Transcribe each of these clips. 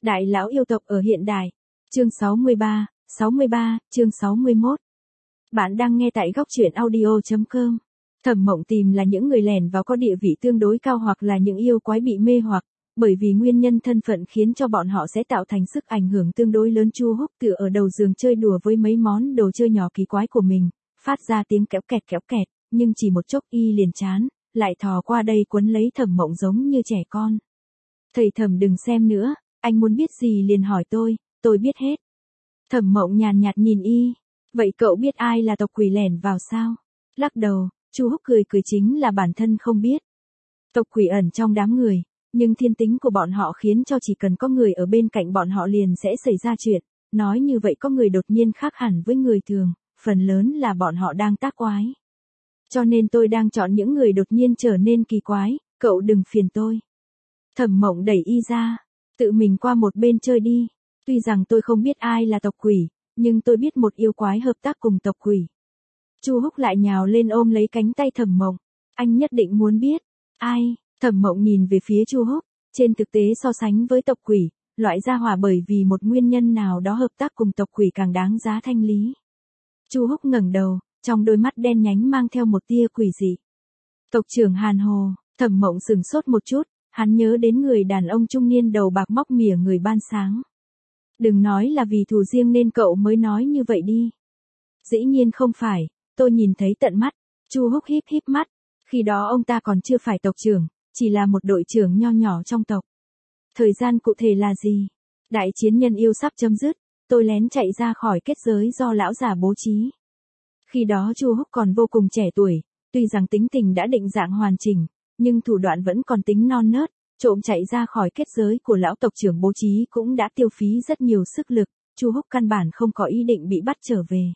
Đại lão yêu tộc ở hiện đại. Chương 63, chương 61. Bạn đang nghe tại góc truyện audio.com. Thẩm Mộng tìm là những người lẻn vào có địa vị tương đối cao hoặc là những yêu quái bị mê hoặc, bởi vì nguyên nhân thân phận khiến cho bọn họ sẽ tạo thành sức ảnh hưởng tương đối lớn. Chu Húc tựa ở đầu giường chơi đùa với mấy món đồ chơi nhỏ kỳ quái của mình, phát ra tiếng kéo kẹt, nhưng chỉ một chốc y liền chán, lại thò qua đây quấn lấy Thẩm Mộng giống như trẻ con. Thầy Thẩm đừng xem nữa, anh muốn biết gì liền hỏi tôi biết hết. Thẩm Mộng nhàn nhạt nhìn y, vậy cậu biết ai là tộc quỷ lẻn vào sao? Lắc đầu, Chu Húc cười chính là bản thân không biết. Tộc quỷ ẩn trong đám người, nhưng thiên tính của bọn họ khiến cho chỉ cần có người ở bên cạnh bọn họ liền sẽ xảy ra chuyện. Nói như vậy có người đột nhiên khác hẳn với người thường, phần lớn là bọn họ đang tác quái. Cho nên tôi đang chọn những người đột nhiên trở nên kỳ quái, cậu đừng phiền tôi. Thẩm Mộng đẩy y ra, tự mình qua một bên chơi đi. Tuy rằng tôi không biết ai là tộc quỷ, nhưng tôi biết một yêu quái hợp tác cùng tộc quỷ. Chu Húc lại nhào lên ôm lấy cánh tay Thẩm Mộng, anh nhất định muốn biết. Ai? Thẩm Mộng nhìn về phía Chu Húc, trên thực tế so sánh với tộc quỷ, loại gia hỏa bởi vì một nguyên nhân nào đó hợp tác cùng tộc quỷ càng đáng giá thanh lý. Chu Húc ngẩng đầu, trong đôi mắt đen nhánh mang theo một tia quỷ dị. Tộc trưởng Hàn Hồ. Thẩm Mộng sững sốt một chút, hắn nhớ đến người đàn ông trung niên đầu bạc móc mỉa người ban sáng. Đừng nói là vì thù riêng nên cậu mới nói như vậy đi. Dĩ nhiên không phải, tôi nhìn thấy tận mắt. Chu Húc híp mắt, khi đó ông ta còn chưa phải tộc trưởng, chỉ là một đội trưởng nho nhỏ trong tộc. Thời gian cụ thể là gì? Đại chiến nhân yêu sắp chấm dứt, tôi lén chạy ra khỏi kết giới do lão già bố trí. Khi đó Chu Húc còn vô cùng trẻ tuổi, tuy rằng tính tình đã định dạng hoàn chỉnh, nhưng thủ đoạn vẫn còn tính non nớt, trộm chạy ra khỏi kết giới của lão tộc trưởng bố trí cũng đã tiêu phí rất nhiều sức lực, Chu Húc căn bản không có ý định bị bắt trở về.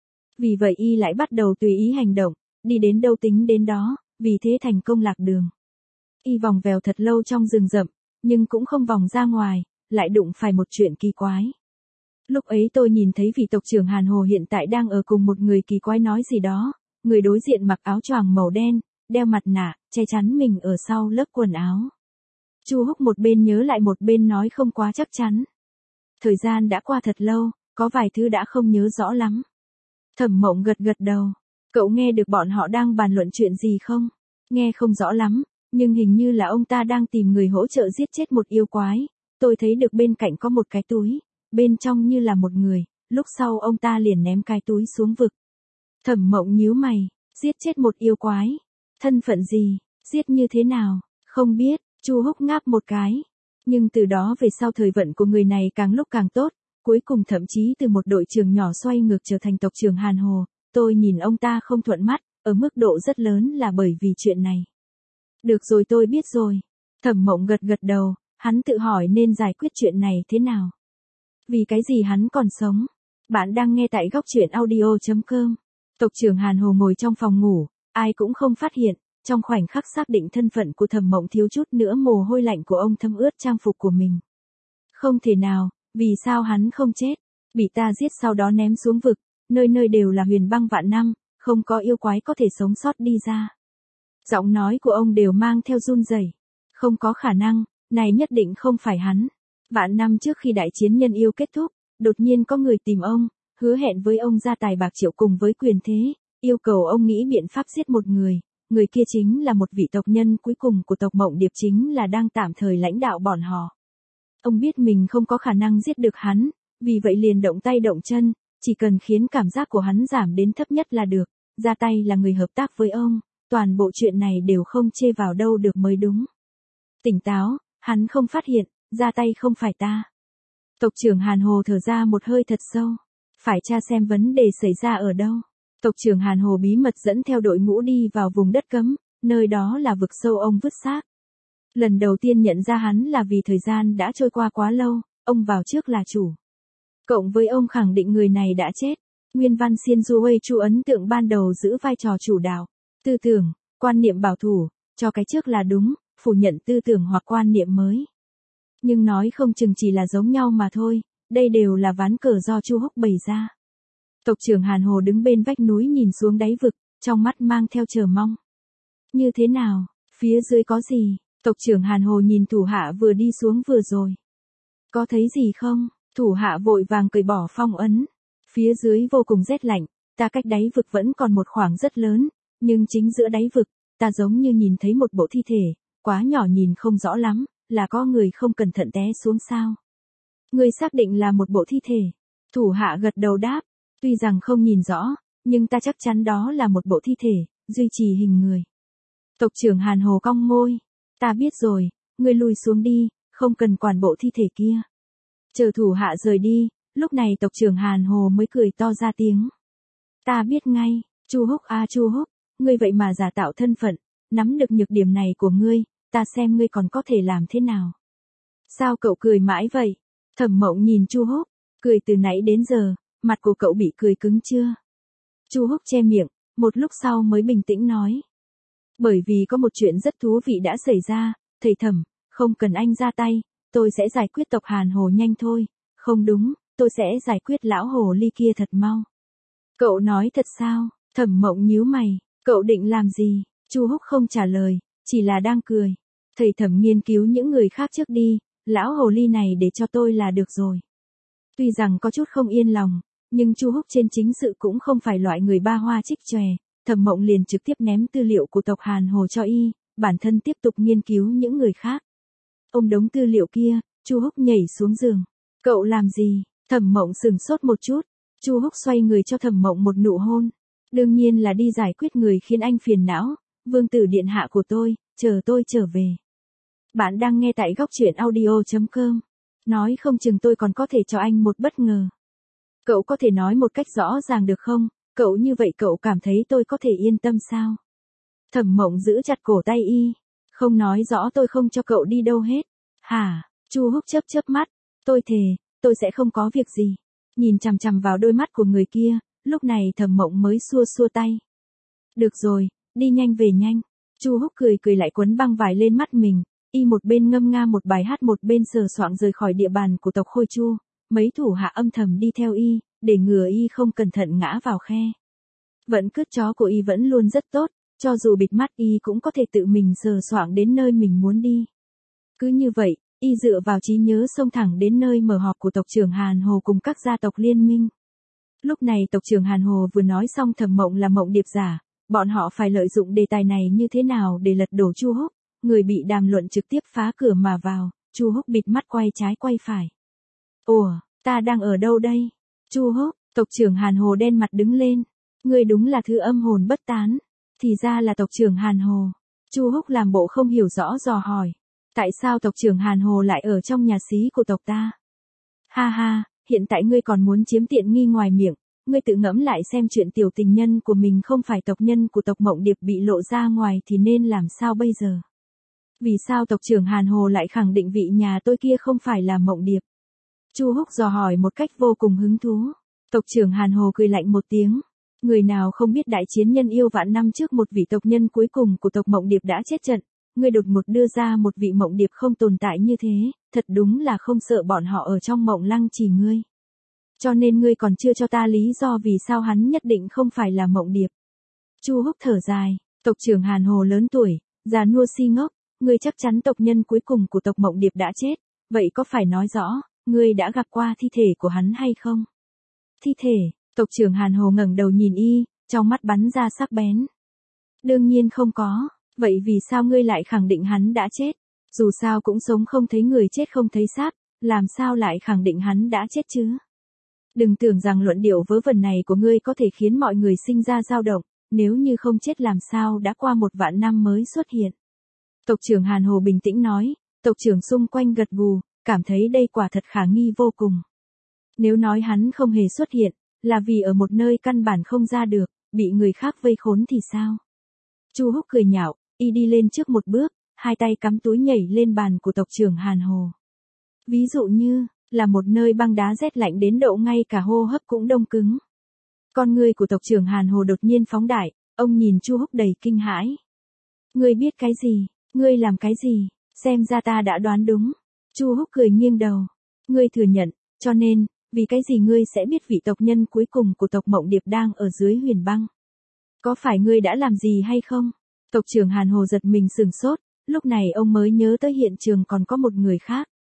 Vì vậy y lại bắt đầu tùy ý hành động, đi đến đâu tính đến đó, vì thế thành công lạc đường. Y vòng vèo thật lâu trong rừng rậm, nhưng cũng không vòng ra ngoài, lại đụng phải một chuyện kỳ quái. Lúc ấy tôi nhìn thấy vị tộc trưởng Hàn Hồ hiện tại đang ở cùng một người kỳ quái nói gì đó, người đối diện mặc áo choàng màu đen, đeo mặt nạ, che chắn mình ở sau lớp quần áo. Chu Húc một bên nhớ lại một bên nói không quá chắc chắn. Thời gian đã qua thật lâu, có vài thứ đã không nhớ rõ lắm. Thẩm Mộng gật đầu. Cậu nghe được bọn họ đang bàn luận chuyện gì không? Nghe không rõ lắm, nhưng hình như là ông ta đang tìm người hỗ trợ giết chết một yêu quái. Tôi thấy được bên cạnh có một cái túi, bên trong như là một người, lúc sau ông ta liền ném cái túi xuống vực. Thẩm Mộng nhíu mày, giết chết một yêu quái. Thân phận gì, giết như thế nào, không biết. Chu Húc ngáp một cái. Nhưng từ đó về sau thời vận của người này càng lúc càng tốt, cuối cùng thậm chí từ một đội trưởng nhỏ xoay ngược trở thành tộc trưởng Hàn Hồ. Tôi nhìn ông ta không thuận mắt, ở mức độ rất lớn là bởi vì chuyện này. Được rồi, tôi biết rồi. Thẩm Mộng gật đầu, hắn tự hỏi nên giải quyết chuyện này thế nào. Vì cái gì hắn còn sống? Bạn đang nghe tại góc truyện audio.com. Tộc trưởng Hàn Hồ ngồi trong phòng ngủ, ai cũng không phát hiện. Trong khoảnh khắc xác định thân phận của Thẩm Mộng thiếu chút nữa mồ hôi lạnh của ông thấm ướt trang phục của mình. Không thể nào, vì sao hắn không chết? Bị ta giết sau đó ném xuống vực, nơi nơi đều là huyền băng vạn năm, không có yêu quái có thể sống sót đi ra. Giọng nói của ông đều mang theo run rẩy. Không có khả năng, này nhất định không phải hắn. Vạn năm trước khi đại chiến nhân yêu kết thúc, đột nhiên có người tìm ông, hứa hẹn với ông gia tài bạc triệu cùng với quyền thế, yêu cầu ông nghĩ biện pháp giết một người. Người kia chính là một vị tộc nhân cuối cùng của tộc Mộng Điệp, chính là đang tạm thời lãnh đạo bọn họ. Ông biết mình không có khả năng giết được hắn, vì vậy liền động tay động chân, chỉ cần khiến cảm giác của hắn giảm đến thấp nhất là được, ra tay là người hợp tác với ông, toàn bộ chuyện này đều không chê vào đâu được mới đúng. Tỉnh táo, hắn không phát hiện, ra tay không phải ta. Tộc trưởng Hàn Hồ thở ra một hơi thật sâu, phải tra xem vấn đề xảy ra ở đâu. Tộc trưởng Hàn Hồ bí mật dẫn theo đội ngũ đi vào vùng đất cấm, nơi đó là vực sâu ông vứt xác. Lần đầu tiên nhận ra hắn là vì thời gian đã trôi qua quá lâu, ông vào trước là chủ. Cộng với ông khẳng định người này đã chết, Nguyên Văn Xiên Du Huê Chu ấn tượng ban đầu giữ vai trò chủ đạo, tư tưởng, quan niệm bảo thủ, cho cái trước là đúng, phủ nhận tư tưởng hoặc quan niệm mới. Nhưng nói không chừng chỉ là giống nhau mà thôi, đây đều là ván cờ do Chu Húc bày ra. Tộc trưởng Hàn Hồ đứng bên vách núi nhìn xuống đáy vực, trong mắt mang theo chờ mong. Như thế nào, phía dưới có gì? Tộc trưởng Hàn Hồ nhìn thủ hạ vừa đi xuống vừa rồi. Có thấy gì không? Thủ hạ vội vàng cởi bỏ phong ấn. Phía dưới vô cùng rét lạnh, ta cách đáy vực vẫn còn một khoảng rất lớn, nhưng chính giữa đáy vực, ta giống như nhìn thấy một bộ thi thể, quá nhỏ nhìn không rõ lắm, là có người không cẩn thận té xuống sao? Ngươi xác định là một bộ thi thể. Thủ hạ gật đầu đáp, tuy rằng không nhìn rõ, nhưng ta chắc chắn đó là một bộ thi thể, duy trì hình người. Tộc trưởng Hàn Hồ cong môi, ta biết rồi, ngươi lùi xuống đi, không cần quản bộ thi thể kia. Chờ thủ hạ rời đi, lúc này tộc trưởng Hàn Hồ mới cười to ra tiếng. Ta biết ngay, Chu Húc a Chu Húc, ngươi vậy mà giả tạo thân phận, nắm được nhược điểm này của ngươi, ta xem ngươi còn có thể làm thế nào. Sao cậu cười mãi vậy? Thẩm Mộng nhìn Chu Húc, cười từ nãy đến giờ, mặt của cậu bị cười cứng chưa? Chu Húc che miệng, một lúc sau mới bình tĩnh nói. Bởi vì có một chuyện rất thú vị đã xảy ra, thầy Thẩm, không cần anh ra tay, tôi sẽ giải quyết tộc Hàn Hồ nhanh thôi, không đúng, tôi sẽ giải quyết lão hồ ly kia thật mau. Cậu nói thật sao? Thẩm Mộng nhíu mày, cậu định làm gì? Chu Húc không trả lời, chỉ là đang cười. Thầy Thẩm nghiên cứu những người khác trước đi, lão hồ ly này để cho tôi là được rồi. Tuy rằng có chút không yên lòng, nhưng Chu Húc trên chính sự cũng không phải loại người ba hoa trích chòe, Thẩm Mộng liền trực tiếp ném tư liệu của tộc Hàn Hồ cho y, bản thân tiếp tục nghiên cứu những người khác. Ôm đống tư liệu kia, Chu Húc nhảy xuống giường. Cậu làm gì? Thẩm Mộng sửng sốt một chút. Chu Húc xoay người cho Thẩm Mộng một nụ hôn. Đương nhiên là đi giải quyết người khiến anh phiền não, vương tử điện hạ của tôi trở về. Bạn đang nghe tại góc truyện audio.com. Nói không chừng tôi còn có thể cho anh một bất ngờ. Cậu có thể nói một cách rõ ràng được không? Cậu như vậy cậu cảm thấy tôi có thể yên tâm sao? Thẩm Mộng giữ chặt cổ tay y. Không nói rõ tôi không cho cậu đi đâu hết. Hả? Chu Húc chớp chớp mắt. Tôi thề, tôi sẽ không có việc gì. Nhìn chằm chằm vào đôi mắt của người kia, lúc này Thẩm Mộng mới xua xua tay. Được rồi, đi nhanh về nhanh. Chu Húc cười lại quấn băng vải lên mắt mình. Y một bên ngâm nga một bài hát một bên sờ soạng rời khỏi địa bàn của tộc Khôi Chu. Mấy thủ hạ âm thầm đi theo y, để ngừa y không cẩn thận ngã vào khe. Vận cướp chó của y vẫn luôn rất tốt, cho dù bịt mắt y cũng có thể tự mình sờ soạng đến nơi mình muốn đi. Cứ như vậy, y dựa vào trí nhớ xông thẳng đến nơi mở họp của tộc trưởng Hàn Hồ cùng các gia tộc liên minh. Lúc này tộc trưởng Hàn Hồ vừa nói xong Thẩm Mộng là mộng điệp giả, bọn họ phải lợi dụng đề tài này như thế nào để lật đổ Chu Húc. Người bị đàm luận trực tiếp phá cửa mà vào, Chu Húc bịt mắt quay trái quay phải. Ủa, ta đang ở đâu đây? Chu Húc, tộc trưởng Hàn Hồ đen mặt đứng lên. Ngươi đúng là thứ âm hồn bất tán. Thì ra là tộc trưởng Hàn Hồ. Chu Húc làm bộ không hiểu rõ dò hỏi. Tại sao tộc trưởng Hàn Hồ lại ở trong nhà xí của tộc ta? Ha ha, hiện tại ngươi còn muốn chiếm tiện nghi ngoài miệng. Ngươi tự ngẫm lại xem chuyện tiểu tình nhân của mình không phải tộc nhân của tộc Mộng Điệp bị lộ ra ngoài thì nên làm sao bây giờ? Vì sao tộc trưởng Hàn Hồ lại khẳng định vị nhà tôi kia không phải là Mộng Điệp? Chu Húc dò hỏi một cách vô cùng hứng thú. Tộc trưởng Hàn Hồ cười lạnh một tiếng. Người nào không biết đại chiến nhân yêu vạn năm trước một vị tộc nhân cuối cùng của tộc Mộng Điệp đã chết trận. Ngươi đột ngột đưa ra một vị Mộng Điệp không tồn tại như thế, thật đúng là không sợ bọn họ ở trong mộng lăng trì ngươi. Cho nên ngươi còn chưa cho ta lý do vì sao hắn nhất định không phải là Mộng Điệp. Chu Húc thở dài, tộc trưởng Hàn Hồ lớn tuổi, già nua si ngốc, ngươi chắc chắn tộc nhân cuối cùng của tộc Mộng Điệp đã chết, vậy có phải nói rõ, ngươi đã gặp qua thi thể của hắn hay không? Thi thể, tộc trưởng Hàn Hồ ngẩng đầu nhìn y, trong mắt bắn ra sắc bén. Đương nhiên không có, vậy vì sao ngươi lại khẳng định hắn đã chết? Dù sao cũng sống không thấy người chết không thấy xác, làm sao lại khẳng định hắn đã chết chứ? Đừng tưởng rằng luận điệu vớ vẩn này của ngươi có thể khiến mọi người sinh ra dao động, nếu như không chết làm sao đã qua 1 vạn năm mới xuất hiện. Tộc trưởng Hàn Hồ bình tĩnh nói, tộc trưởng xung quanh gật gù, cảm thấy đây quả thật khả nghi vô cùng. Nếu nói hắn không hề xuất hiện, là vì ở một nơi căn bản không ra được, bị người khác vây khốn thì sao? Chu Húc cười nhạo, y đi lên trước một bước, hai tay cắm túi nhảy lên bàn của tộc trưởng Hàn Hồ. Ví dụ như, là một nơi băng đá rét lạnh đến độ ngay cả hô hấp cũng đông cứng. Con ngươi của tộc trưởng Hàn Hồ đột nhiên phóng đại, ông nhìn Chu Húc đầy kinh hãi. Ngươi biết cái gì? Ngươi làm cái gì? Xem ra ta đã đoán đúng. Chu Húc cười nghiêng đầu. Ngươi thừa nhận, cho nên, vì cái gì ngươi sẽ biết vị tộc nhân cuối cùng của tộc Mộng Điệp đang ở dưới huyền băng? Có phải ngươi đã làm gì hay không? Tộc trưởng Hàn Hồ giật mình sửng sốt, lúc này ông mới nhớ tới hiện trường còn có một người khác.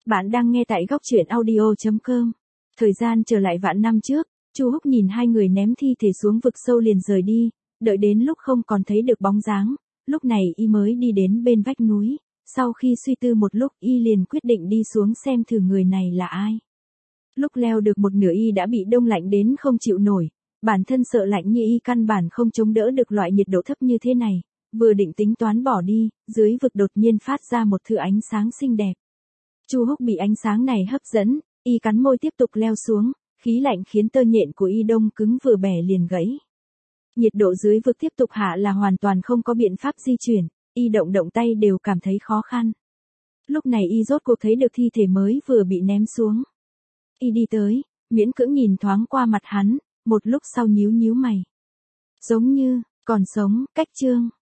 Bạn đang nghe tại góc truyện audio.com. Thời gian trở lại vạn năm trước, Chu Húc nhìn hai người ném thi thể xuống vực sâu liền rời đi, đợi đến lúc không còn thấy được bóng dáng, lúc này y mới đi đến bên vách núi, sau khi suy tư một lúc y liền quyết định đi xuống xem thử người này là ai. Lúc leo được một nửa y đã bị đông lạnh đến không chịu nổi, bản thân sợ lạnh như y căn bản không chống đỡ được loại nhiệt độ thấp như thế này, vừa định tính toán bỏ đi, dưới vực đột nhiên phát ra một thứ ánh sáng xinh đẹp. Chu Húc bị ánh sáng này hấp dẫn, y cắn môi tiếp tục leo xuống, khí lạnh khiến tơ nhện của y đông cứng vừa bẻ liền gãy. Nhiệt độ dưới vực tiếp tục hạ là hoàn toàn không có biện pháp di chuyển, y động tay đều cảm thấy khó khăn. Lúc này y rốt cuộc thấy được thi thể mới vừa bị ném xuống. Y đi tới, miễn cưỡng nhìn thoáng qua mặt hắn, một lúc sau nhíu mày. Giống như, còn sống, cách Trương.